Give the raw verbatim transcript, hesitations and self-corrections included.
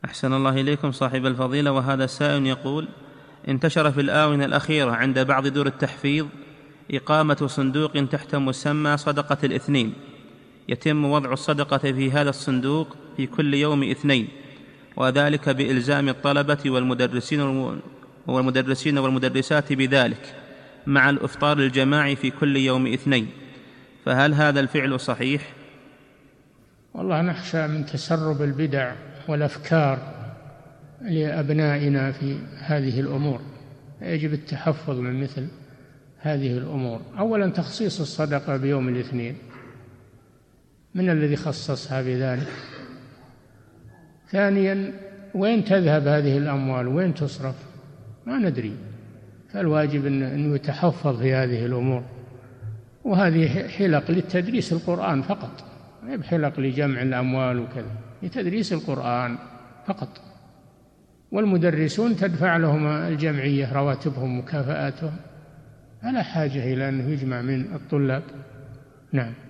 أحسن الله إليكم صاحب الفضيلة. وهذا سائل يقول: انتشر في الآونة الأخيرة عند بعض دور التحفيظ إقامة صندوق تحت مسمى صدقة الاثنين، يتم وضع الصدقة في هذا الصندوق في كل يوم اثنين، وذلك بإلزام الطلبة والمدرسين والمدرسين والمدرسات بذلك مع الإفطار الجماعي في كل يوم اثنين، فهل هذا الفعل صحيح؟ والله نخشى من تسرب البدع والأفكار لأبنائنا في هذه الأمور، يجب التحفظ من مثل هذه الأمور. أولا تخصيص الصدقة بيوم الاثنين، من الذي خصصها بذلك؟ ثانيا وين تذهب هذه الأموال، وين تصرف؟ ما ندري، فالواجب أنه يتحفظ في هذه الأمور. وهذه حلق للتدريس القرآن فقط، ما هي حلق لجمع الأموال وكذا، لتدريس القرآن فقط. والمدرسون تدفع لهم الجمعية رواتبهم ومكافآتهم، فلا حاجة إلى أنه يجمع من الطلاب. نعم.